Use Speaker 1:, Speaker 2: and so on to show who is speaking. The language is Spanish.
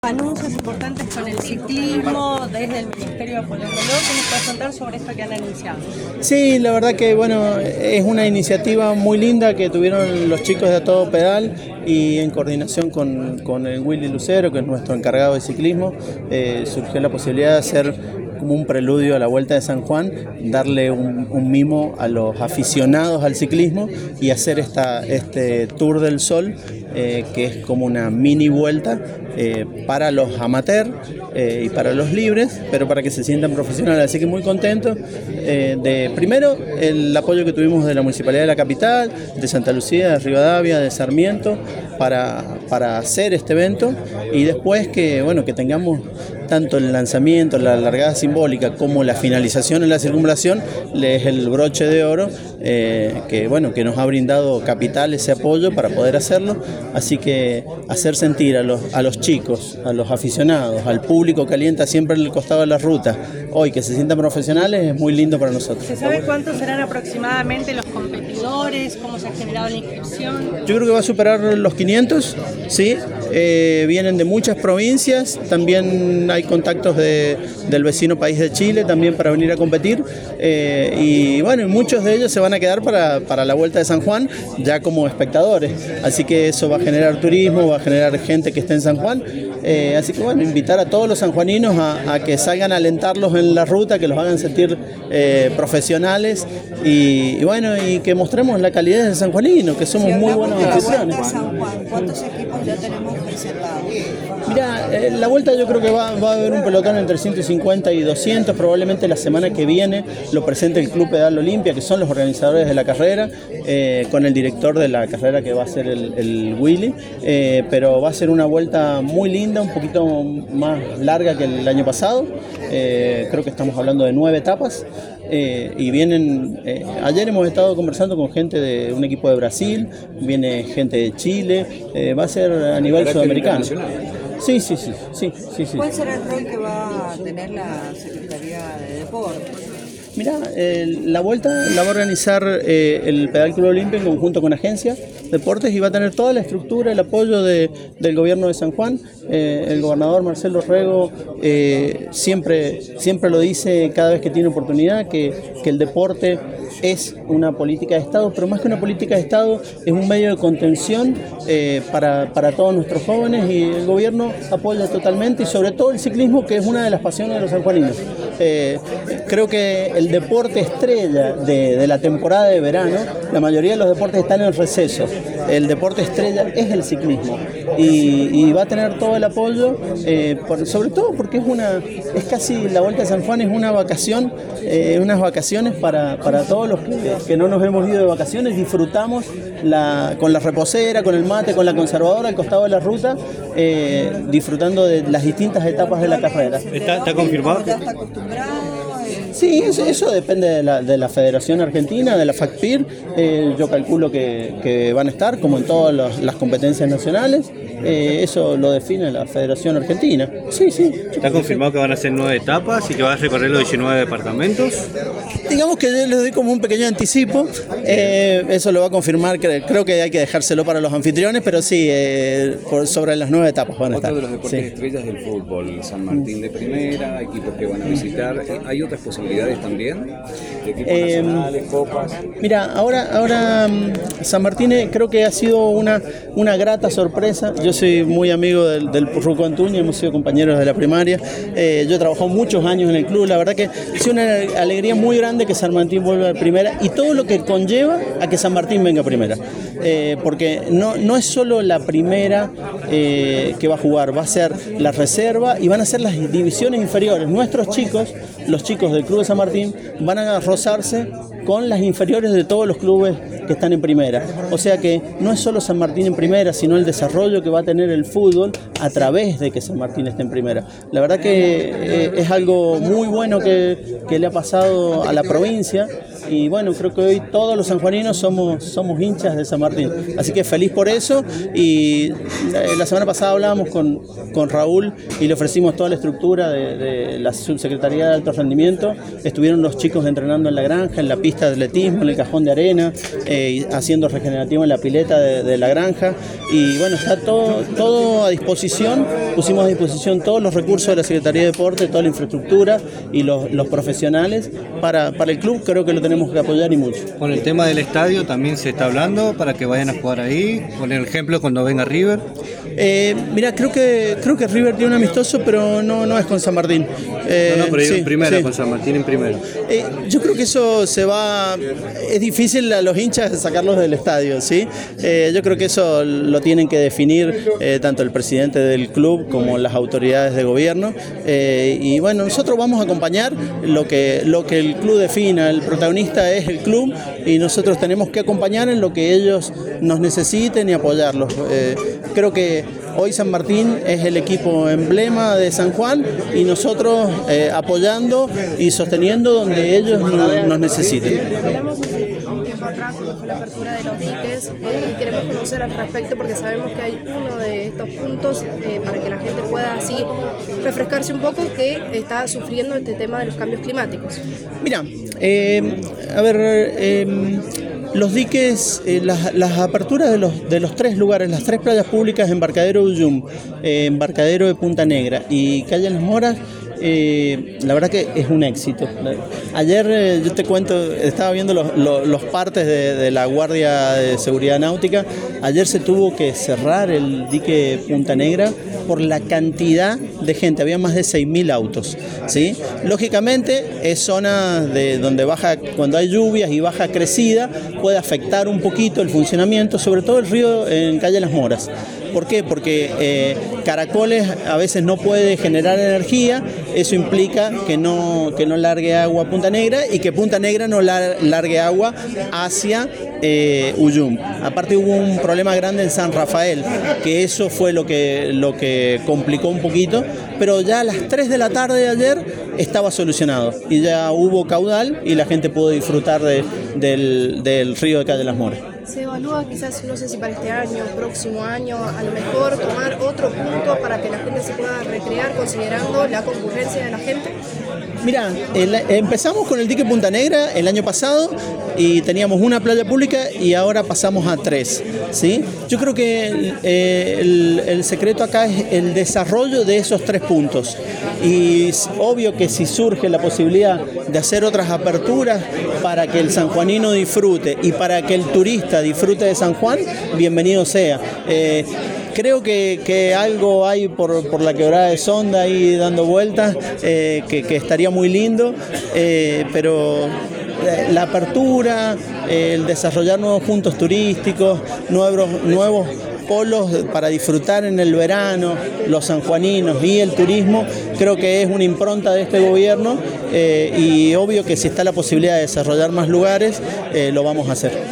Speaker 1: Anuncios importantes con el ciclismo desde el Ministerio apoyándolo. ¿Qué nos puedes contar sobre esto que han anunciado?
Speaker 2: Sí, la verdad que bueno, es una iniciativa muy linda que tuvieron los chicos de A Todo Pedal y en coordinación con el Willy Lucero, que es nuestro encargado de ciclismo, surgió la posibilidad de hacer como un preludio a la Vuelta de San Juan, darle un mimo a los aficionados al ciclismo y hacer este Tour del Sol, que es como una mini vuelta para los amateurs y para los libres, pero para que se sientan profesionales. Así que muy contento de, primero, el apoyo que tuvimos de la Municipalidad de la Capital, de Santa Lucía, de Rivadavia, de Sarmiento, para hacer este evento, y después que tengamos tanto el lanzamiento, la largada simbólica, como la finalización en la circunvalación, es el broche de oro que nos ha brindado Capital ese apoyo para poder hacerlo. Así que hacer sentir a los chicos, a los aficionados, al público que alienta siempre en el costado de la ruta, hoy que se sientan profesionales, es muy lindo para nosotros.
Speaker 1: ¿Se sabe cuántos serán aproximadamente los competidores? ¿Cómo se ha generado la inscripción?
Speaker 2: Yo creo que va a superar los 500, ¿sí? Vienen de muchas provincias, también hay contactos del vecino país de Chile también para venir a competir, y muchos de ellos se van a quedar para la Vuelta de San Juan ya como espectadores, así que eso va a generar turismo, va a generar gente que esté en San Juan, así que invitar a todos los sanjuaninos a que salgan a alentarlos en la ruta, que los hagan sentir profesionales y que mostremos la calidad de sanjuaninos, que somos muy buenos anfitriones.
Speaker 3: ¿Cuántos equipos ya tenemos reservados?
Speaker 2: Mira, la vuelta yo creo que va a haber un pelotón entre 150 y 200, probablemente la semana que viene lo presente el Club Pedal Olimpia, que son los organizadores de la carrera, con el director de la carrera, que va a ser el Willy, pero va a ser una vuelta muy linda, un poquito más larga que el año pasado, creo que estamos hablando de 9 etapas. Y vienen, ayer hemos estado conversando con gente de un equipo de Brasil, viene gente de Chile, va a ser a nivel sudamericano. Sí.
Speaker 3: ¿Cuál será el rol que va a tener la Secretaría de Deportes?
Speaker 2: Mirá, la vuelta la va a organizar el Pedal Club Olimpia en conjunto con Agencia Deportes, y va a tener toda la estructura, el apoyo del gobierno de San Juan. El gobernador Marcelo Rego siempre lo dice cada vez que tiene oportunidad, que el deporte es una política de Estado, pero más que una política de Estado es un medio de contención para todos nuestros jóvenes, y el gobierno apoya totalmente, y sobre todo el ciclismo, que es una de las pasiones de los sanjuaninos. Creo que el deporte estrella de la temporada de verano, la mayoría de los deportes están en receso, el deporte estrella es el ciclismo, y va a tener todo el apoyo, sobre todo porque es casi la Vuelta de San Juan, es una vacación, unas vacaciones para todos los que no nos hemos ido de vacaciones. Disfrutamos con la reposera, con el mate, con la conservadora al costado de la ruta, disfrutando de las distintas etapas de la carrera.
Speaker 4: ¿Está confirmado?
Speaker 3: ¿Ya está acostumbrado?
Speaker 2: Sí, eso depende de la Federación Argentina, de la FACPIR. Yo calculo que van a estar, como en todas las competencias nacionales. Eso lo define la Federación Argentina. Sí.
Speaker 4: ¿Está confirmado que van a ser 9 etapas y que van a recorrer los 19 departamentos?
Speaker 2: Digamos que yo les doy como un pequeño anticipo. Eso lo va a confirmar, creo que hay que dejárselo para los anfitriones, pero sí, sobre las 9 etapas van a estar.
Speaker 5: Otro de los deportes estrellas del fútbol, San Martín de primera, equipos que van a visitar. ¿Hay otras posibilidades también? ¿De equipos nacionales, copas?
Speaker 2: Mira, ahora San Martín creo que ha sido una grata sorpresa. Yo soy muy amigo del Ruco Antuña, hemos sido compañeros de la primaria. Yo he trabajado muchos años en el club, la verdad que es una alegría muy grande que San Martín vuelva a primera, y todo lo que conlleva a que San Martín venga a primera, porque no es solo la primera que va a jugar, va a ser la reserva y van a ser las divisiones inferiores. Nuestros chicos, los chicos del Club de San Martín, van a rozarse con las inferiores de todos los clubes que están en primera. O sea que no es solo San Martín en primera, sino el desarrollo que va a tener el fútbol a través de que San Martín esté en primera. La verdad que es algo muy bueno que le ha pasado a la provincia, y bueno, creo que hoy todos los sanjuaninos somos hinchas de San Martín, así que feliz por eso. Y la semana pasada hablábamos con Raúl y le ofrecimos toda la estructura de la subsecretaría de alto rendimiento. Estuvieron los chicos entrenando en la granja, en la pista de atletismo, en el cajón de arena, haciendo regenerativo en la pileta de la granja, y bueno, está todo a disposición. Pusimos a disposición todos los recursos de la Secretaría de Deporte, toda la infraestructura y los profesionales para el club. Creo que lo tenemos que apoyar y mucho.
Speaker 4: Con el tema del estadio también se está hablando para que vayan a jugar ahí, con el ejemplo cuando venga River.
Speaker 2: Mira, creo que River tiene un amistoso, pero no es con San Martín.
Speaker 4: Pero sí, en primera, sí. Con San Martín en primera.
Speaker 2: Yo creo que eso es difícil a los hinchas sacarlos del estadio, ¿sí? Yo creo que eso lo tienen que definir tanto el presidente del club como las autoridades de gobierno. Y bueno, nosotros vamos a acompañar lo que el club defina. El protagonista es el club y nosotros tenemos que acompañar en lo que ellos nos necesiten y apoyarlos. Creo que hoy San Martín es el equipo emblema de San Juan y nosotros apoyando y sosteniendo donde ellos nos necesiten.
Speaker 6: Hablamos un tiempo atrás cuando fue la apertura de los diques y queremos conocer al respecto porque sabemos que hay uno de estos puntos para que la gente pueda así refrescarse un poco, que está sufriendo este tema de los cambios climáticos.
Speaker 2: Mira, a ver, los diques, las aperturas de los tres lugares, las tres playas públicas, Embarcadero de Uyum, Embarcadero de Punta Negra y Calle Las Moras, la verdad que es un éxito. Ayer, yo te cuento, estaba viendo los partes de la Guardia de Seguridad Náutica. Ayer se tuvo que cerrar el dique Punta Negra por la cantidad de gente, había más de 6.000 autos, ¿sí? Lógicamente es zona donde baja, cuando hay lluvias y baja crecida, puede afectar un poquito el funcionamiento, sobre todo el río en Calle Las Moras. ¿Por qué? Porque Caracoles a veces no puede generar energía, eso implica que no largue agua a Punta Negra y que Punta Negra no largue agua hacia Uyum. Aparte hubo un problema grande en San Rafael, que eso fue lo que complicó un poquito, pero ya a las 3 de la tarde de ayer estaba solucionado y ya hubo caudal y la gente pudo disfrutar del río de Calle Las Moras.
Speaker 6: Se evalúa quizás, no sé si para este año, próximo año, a lo mejor tomar otro punto para que la gente se pueda recrear considerando la concurrencia de la gente.
Speaker 2: Mira, empezamos con el dique Punta Negra el año pasado y teníamos una playa pública y ahora pasamos a 3, ¿sí? Yo creo que el secreto acá es el desarrollo de esos 3 puntos y es obvio que si surge la posibilidad de hacer otras aperturas para que el sanjuanino disfrute y para que el turista disfrute de San Juan, bienvenido sea. Creo que algo hay por la quebrada de Sonda ahí dando vueltas, que estaría muy lindo, pero la apertura, el desarrollar nuevos puntos turísticos, nuevos polos para disfrutar en el verano, los sanjuaninos y el turismo, creo que es una impronta de este gobierno y obvio que si está la posibilidad de desarrollar más lugares, lo vamos a hacer.